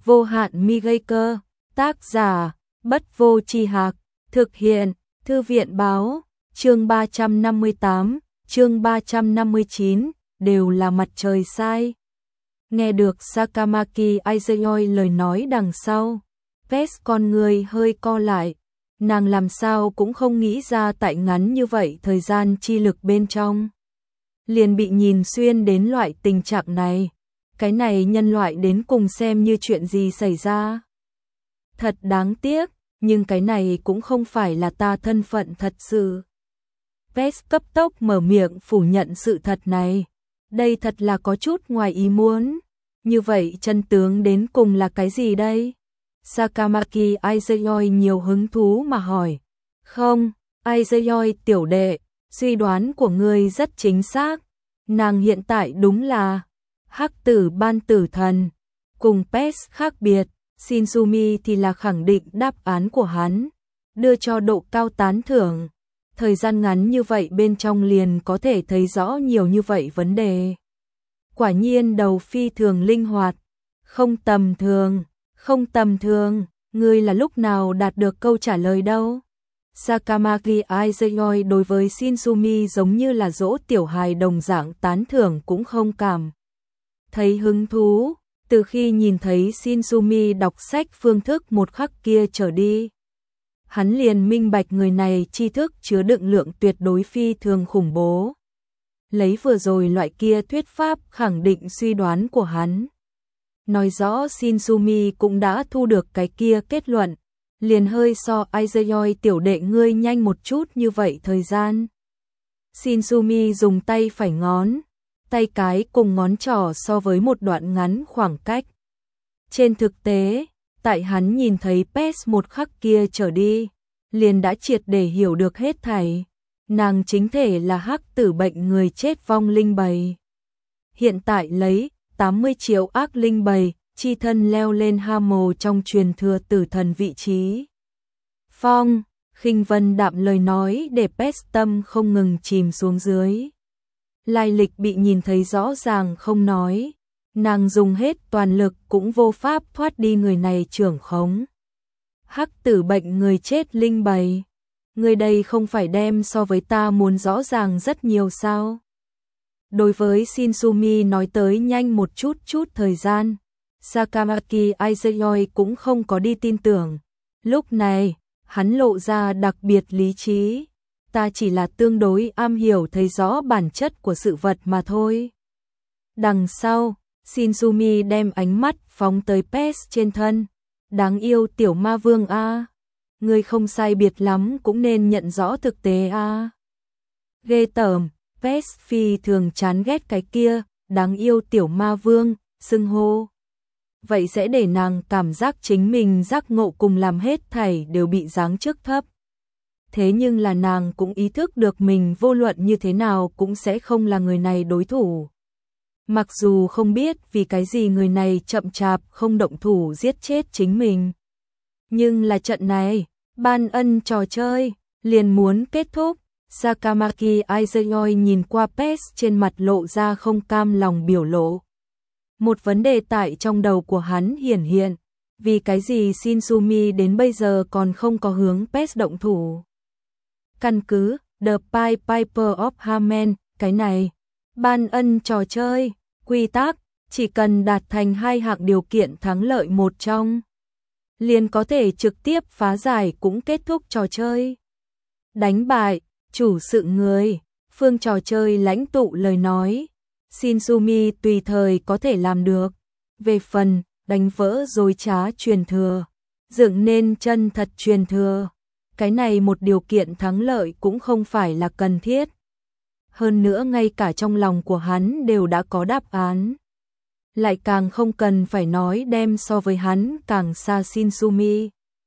Vô hạn mi gây cơ, tác giả, Bất Vô Tri Hạc, thực hiện, Thư viện báo, chương 358, chương 359, đều là mặt trời sai. Nghe được Sakamaki Aizeoi lời nói đằng sau, Pes con người hơi co lại, nàng làm sao cũng không nghĩ ra tại ngắn như vậy thời gian chi lực bên trong. Liền bị nhìn xuyên đến loại tình trạng này, cái này nhân loại đến cùng xem như chuyện gì xảy ra. Thật đáng tiếc, nhưng cái này cũng không phải là ta thân phận thật sự. Pes cấp tốc mở miệng phủ nhận sự thật này, đây thật là có chút ngoài ý muốn. Như vậy chân tướng đến cùng là cái gì đây? Sakamaki Aizeoi nhiều hứng thú mà hỏi. Không, Aizeoi tiểu đệ, suy đoán của ngươi rất chính xác. Nàng hiện tại đúng là Hắc Tử Ban Tử Thần. Cùng Pes khác biệt, Shinzumi thì là khẳng định đáp án của hắn, đưa cho độ cao tán thưởng. Thời gian ngắn như vậy bên trong liền có thể thấy rõ nhiều như vậy vấn đề. Quả nhiên đầu phi thường linh hoạt, không tầm thường, không tầm thường, ngươi là lúc nào đạt được câu trả lời đâu? Sakamaki Aizeoi đối với Shinzumi giống như là dỗ tiểu hài đồng dạng tán thưởng cũng không cảm thấy hứng thú, từ khi nhìn thấy Shinzumi đọc sách phương thức một khắc kia trở đi. Hắn liền minh bạch người này tri thức chứa đựng lượng tuyệt đối phi thường khủng bố. Lấy vừa rồi loại kia thuyết pháp khẳng định suy đoán của hắn. Nói rõ Shinzumi cũng đã thu được cái kia kết luận, liền hơi so Aizeoi tiểu đệ ngươi nhanh một chút như vậy thời gian. Shinzumi dùng tay phải ngón, tay cái cùng ngón trỏ so với một đoạn ngắn khoảng cách. Trên thực tế, tại hắn nhìn thấy Pes một khắc kia trở đi, liền đã triệt để hiểu được hết thảy. Nàng chính thể là Hắc Tử bệnh người chết vong linh bầy. Hiện tại lấy 80 triệu ác linh bầy, chi thân leo lên Hammer trong truyền thừa tử thần vị trí. Phong, khinh vân đạm lời nói để Pes tâm không ngừng chìm xuống dưới. Lai lịch bị nhìn thấy rõ ràng không nói, nàng dùng hết toàn lực cũng vô pháp thoát đi người này trưởng khống. Hắc Tử bệnh người chết linh bầy, người đây không phải đem so với ta muốn rõ ràng rất nhiều sao? Đối với Shinzumi nói tới nhanh một chút thời gian, Sakamaki Aizeoi cũng không có đi tin tưởng. Lúc này, hắn lộ ra đặc biệt lý trí. Ta chỉ là tương đối am hiểu thấy rõ bản chất của sự vật mà thôi. Đằng sau, Shinzumi đem ánh mắt phóng tới Pes trên thân. Đáng yêu tiểu ma vương a, ngươi không sai biệt lắm cũng nên nhận rõ thực tế a. Ghê tởm, Pes phi thường chán ghét cái kia, đáng yêu tiểu ma vương, xưng hô. Vậy sẽ để nàng cảm giác chính mình giác ngộ cùng làm hết thảy đều bị giáng chức thấp. Thế nhưng là nàng cũng ý thức được mình vô luận như thế nào cũng sẽ không là người này đối thủ. Mặc dù không biết vì cái gì người này chậm chạp không động thủ giết chết chính mình. Nhưng là trận này, ban ân trò chơi, liền muốn kết thúc. Sakamaki Aizeoi nhìn qua Pes trên mặt lộ ra không cam lòng biểu lộ. Một vấn đề tại trong đầu của hắn hiển hiện, vì cái gì Shinzumi đến bây giờ còn không có hướng Pes động thủ. Căn cứ, The Pied Piper of Hamen, cái này, ban ân trò chơi, quy tắc, chỉ cần đạt thành 2 hạng điều kiện thắng lợi một trong, liền có thể trực tiếp phá giải cũng kết thúc trò chơi. Đánh bại, chủ sự người, phương trò chơi lãnh tụ lời nói, Shinzumi tùy thời có thể làm được. Về phần, đánh vỡ dối trá truyền thừa, dựng nên chân thật truyền thừa. Cái này một điều kiện thắng lợi cũng không phải là cần thiết. Hơn nữa ngay cả trong lòng của hắn đều đã có đáp án. Lại càng không cần phải nói đem so với hắn càng xa Shinzumi.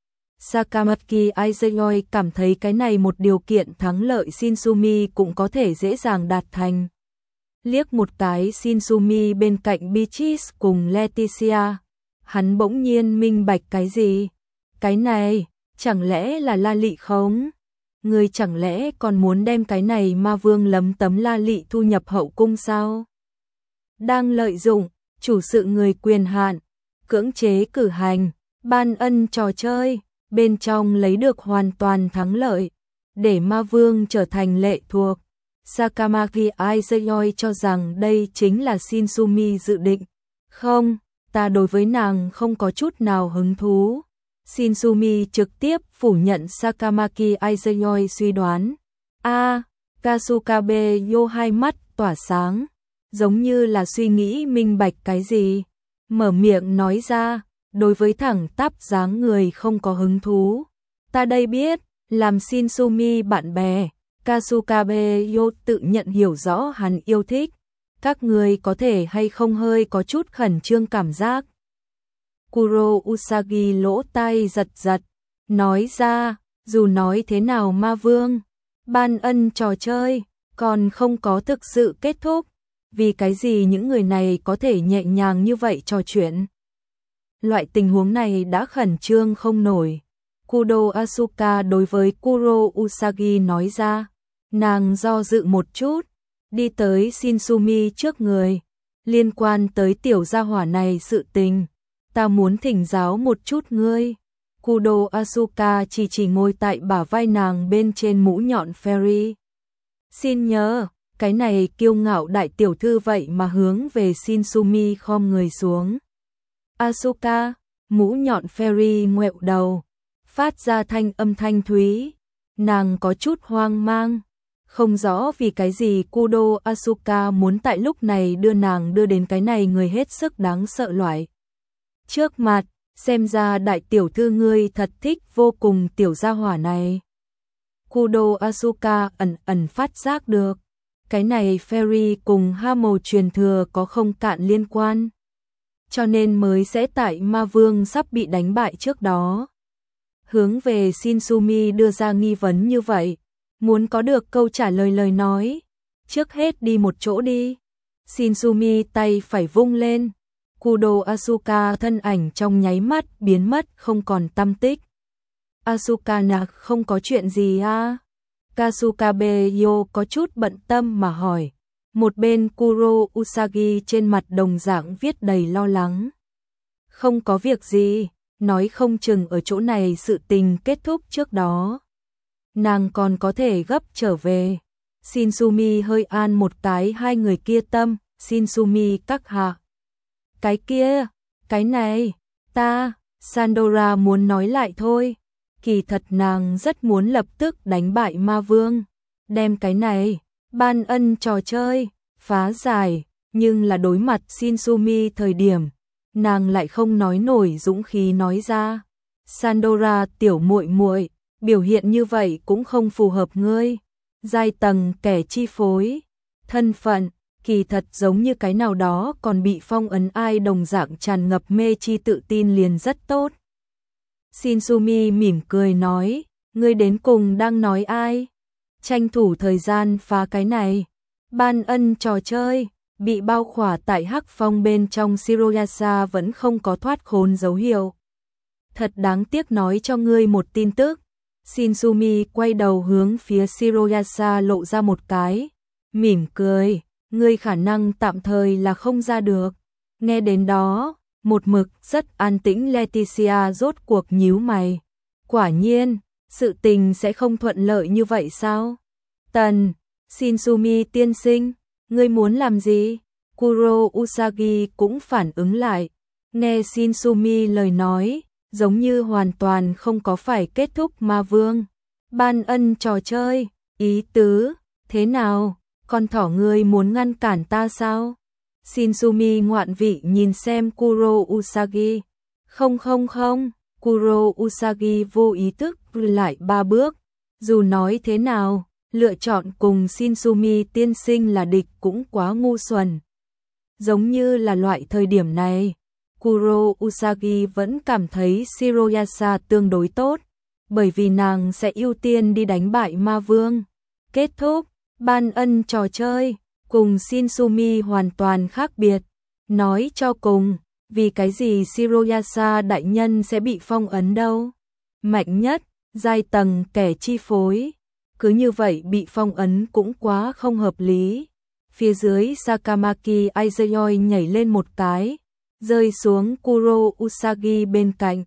Sakamaki Aizeoi cảm thấy cái này một điều kiện thắng lợi Shinzumi cũng có thể dễ dàng đạt thành. Liếc một cái Shinzumi bên cạnh Beatrice cùng Leticia, hắn bỗng nhiên minh bạch cái gì? Cái này, chẳng lẽ là La Lị không? Người chẳng lẽ còn muốn đem cái này ma vương lấm tấm La Lị thu nhập hậu cung sao? Đang lợi dụng, chủ sự người quyền hạn, cưỡng chế cử hành ban ân trò chơi, bên trong lấy được hoàn toàn thắng lợi, để ma vương trở thành lệ thuộc. Sakamaki Aizuyoi cho rằng đây chính là Shinsumi dự định. Không, ta đối với nàng không có chút nào hứng thú. Shinsumi trực tiếp phủ nhận Sakamaki Aizuyoi suy đoán. Kasukabe Yo hai mắt tỏa sáng, giống như là suy nghĩ minh bạch cái gì. Mở miệng nói ra, đối với thẳng tắp dáng người không có hứng thú. Ta đây biết, làm Shinsumi bạn bè, Kasukabe Yo tự nhận hiểu rõ hắn yêu thích. Các người có thể hay không hơi có chút khẩn trương cảm giác. Kuro Usagi lỗ tai giật giật, nói ra, dù nói thế nào ma vương, ban ân trò chơi, còn không có thực sự kết thúc. Vì cái gì những người này có thể nhẹ nhàng như vậy trò chuyện? Loại tình huống này đã khẩn trương không nổi. Kudo Asuka đối với Kuro Usagi nói ra, nàng do dự một chút, đi tới Shinsumi trước người. Liên quan tới tiểu gia hỏa này sự tình, ta muốn thỉnh giáo một chút ngươi. Kudo Asuka chỉ ngồi tại bả vai nàng bên trên mũ nhọn Fairy. Xin nhớ, cái này kiêu ngạo đại tiểu thư vậy mà hướng về Shinsumi khom người xuống. Asuka, mũ nhọn Fairy ngoẹo đầu, phát ra thanh âm thanh thúy. Nàng có chút hoang mang, không rõ vì cái gì Kudo Asuka muốn tại lúc này đưa nàng đưa đến cái này người hết sức đáng sợ loại. Trước mặt, xem ra đại tiểu thư ngươi thật thích vô cùng tiểu gia hỏa này. Kudo Asuka ẩn phát giác được, cái này Fairy cùng Hamo truyền thừa có không cạn liên quan, cho nên mới sẽ tại ma vương sắp bị đánh bại trước đó hướng về Shinsumi đưa ra nghi vấn như vậy, muốn có được câu trả lời nói, trước hết đi một chỗ đi. Shinsumi tay phải vung lên, Kudo Asuka thân ảnh trong nháy mắt biến mất không còn tăm tích. Asuka nạc không có chuyện gì à? Kasukabe Yo có chút bận tâm mà hỏi. Một bên Kuro Usagi trên mặt đồng dạng viết đầy lo lắng. Không có việc gì, nói không chừng ở chỗ này sự tình kết thúc trước đó. Nàng còn có thể gấp trở về. Shinsumi hơi an một cái hai người kia tâm. Shinsumi các hạ. Cái kia, cái này, Sandora muốn nói lại thôi. Kỳ thật nàng rất muốn lập tức đánh bại ma vương, đem cái này, ban ân trò chơi, phá giải, nhưng là đối mặt Shinsumi thời điểm, nàng lại không nói nổi dũng khí nói ra. Sandora tiểu muội muội, biểu hiện như vậy cũng không phù hợp ngươi. Giai tầng kẻ chi phối, thân phận, kỳ thật giống như cái nào đó còn bị phong ấn ai đồng dạng tràn ngập mê chi tự tin liền rất tốt. Shinsumi mỉm cười nói, ngươi đến cùng đang nói ai? Tranh thủ thời gian phá cái này. Ban ân trò chơi, bị bao khỏa tại hắc phong bên trong Shiroyasa vẫn không có thoát khốn dấu hiệu. Thật đáng tiếc nói cho ngươi một tin tức. Shinsumi quay đầu hướng phía Shiroyasa lộ ra một cái, mỉm cười, ngươi khả năng tạm thời là không ra được. Nghe đến đó, một mực rất an tĩnh Leticia rốt cuộc nhíu mày. Quả nhiên, sự tình sẽ không thuận lợi như vậy sao? Shinsumi tiên sinh, ngươi muốn làm gì? Kuro Usagi cũng phản ứng lại. Nghe Shinsumi lời nói, giống như hoàn toàn không có phải kết thúc ma vương. Ban ân trò chơi, ý tứ, thế nào? Con thỏ ngươi muốn ngăn cản ta sao? Shinsumi ngoạn vị nhìn xem Kuro Usagi. Không, Kuro Usagi vô ý thức lại 3 bước. Dù nói thế nào, lựa chọn cùng Shinsumi tiên sinh là địch cũng quá ngu xuẩn. Giống như là loại thời điểm này, Kuro Usagi vẫn cảm thấy Shiroyasa tương đối tốt, bởi vì nàng sẽ ưu tiên đi đánh bại ma vương. Kết thúc, ban ân trò chơi, cùng Shinsumi hoàn toàn khác biệt. Nói cho cùng, vì cái gì Shiroyasa đại nhân sẽ bị phong ấn đâu? Mạnh nhất, giai tầng kẻ chi phối. Cứ như vậy bị phong ấn cũng quá không hợp lý. Phía dưới Sakamaki Aizuyoi nhảy lên một cái, rơi xuống Kuro Usagi bên cạnh.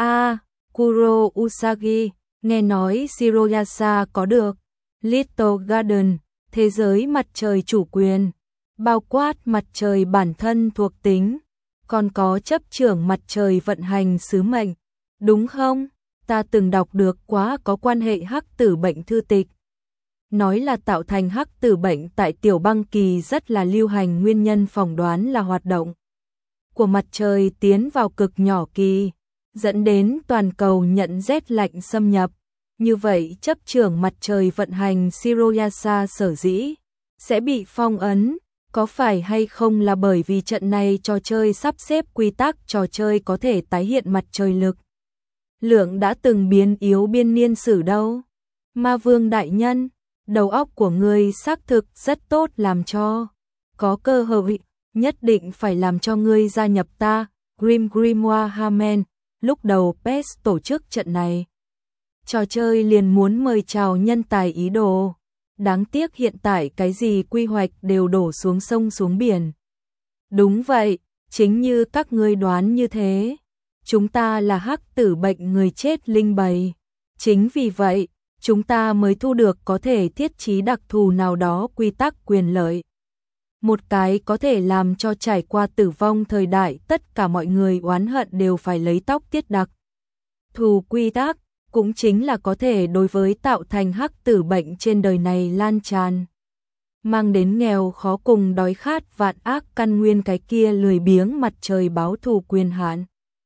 Kuro Usagi, nghe nói Shiroyasa có được Little Garden, thế giới mặt trời chủ quyền, bao quát mặt trời bản thân thuộc tính, còn có chấp trưởng mặt trời vận hành sứ mệnh, đúng không? Ta từng đọc được quá có quan hệ hắc tử bệnh thư tịch. Nói là tạo thành hắc tử bệnh tại tiểu băng kỳ rất là lưu hành, nguyên nhân phỏng đoán là hoạt động của mặt trời tiến vào cực nhỏ kỳ, dẫn đến toàn cầu nhận rét lạnh xâm nhập. Như vậy chấp trưởng mặt trời vận hành Shiroyasa sở dĩ sẽ bị phong ấn, có phải hay không là bởi vì trận này trò chơi sắp xếp quy tắc trò chơi có thể tái hiện mặt trời lực lượng đã từng biến yếu biên niên sử đâu? Ma Vương đại nhân, đầu óc của ngươi xác thực rất tốt, làm cho có cơ hội, nhất định phải làm cho ngươi gia nhập ta, Grimoire Hamen. Lúc đầu PES tổ chức trận này, trò chơi liền muốn mời chào nhân tài ý đồ. Đáng tiếc hiện tại cái gì quy hoạch đều đổ xuống sông xuống biển. Đúng vậy, chính như các ngươi đoán như thế. Chúng ta là hắc tử bệnh người chết linh bầy. Chính vì vậy, chúng ta mới thu được có thể thiết trí đặc thù nào đó quy tắc quyền lợi. Một cái có thể làm cho trải qua tử vong thời đại tất cả mọi người oán hận đều phải lấy tóc tiết đặc thù quy tắc, cũng chính là có thể đối với tạo thành hắc tử bệnh trên đời này lan tràn, mang đến nghèo khó cùng đói khát vạn ác căn nguyên cái kia lười biếng mặt trời báo thù quyền hạn.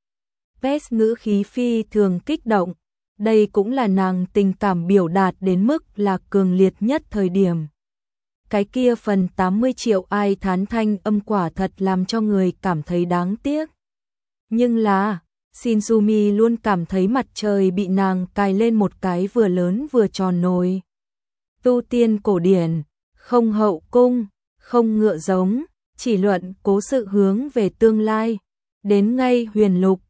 PES ngữ khí phi thường kích động, đây cũng là nàng tình cảm biểu đạt đến mức là cường liệt nhất thời điểm. Cái kia phần 80 triệu ai thán thanh âm quả thật làm cho người cảm thấy đáng tiếc. Nhưng là, Shinzumi luôn cảm thấy mặt trời bị nàng cài lên một cái vừa lớn vừa tròn nồi. Tu tiên cổ điển, không hậu cung, không ngựa giống, chỉ luận cố sự hướng về tương lai. Đến ngay huyền lục,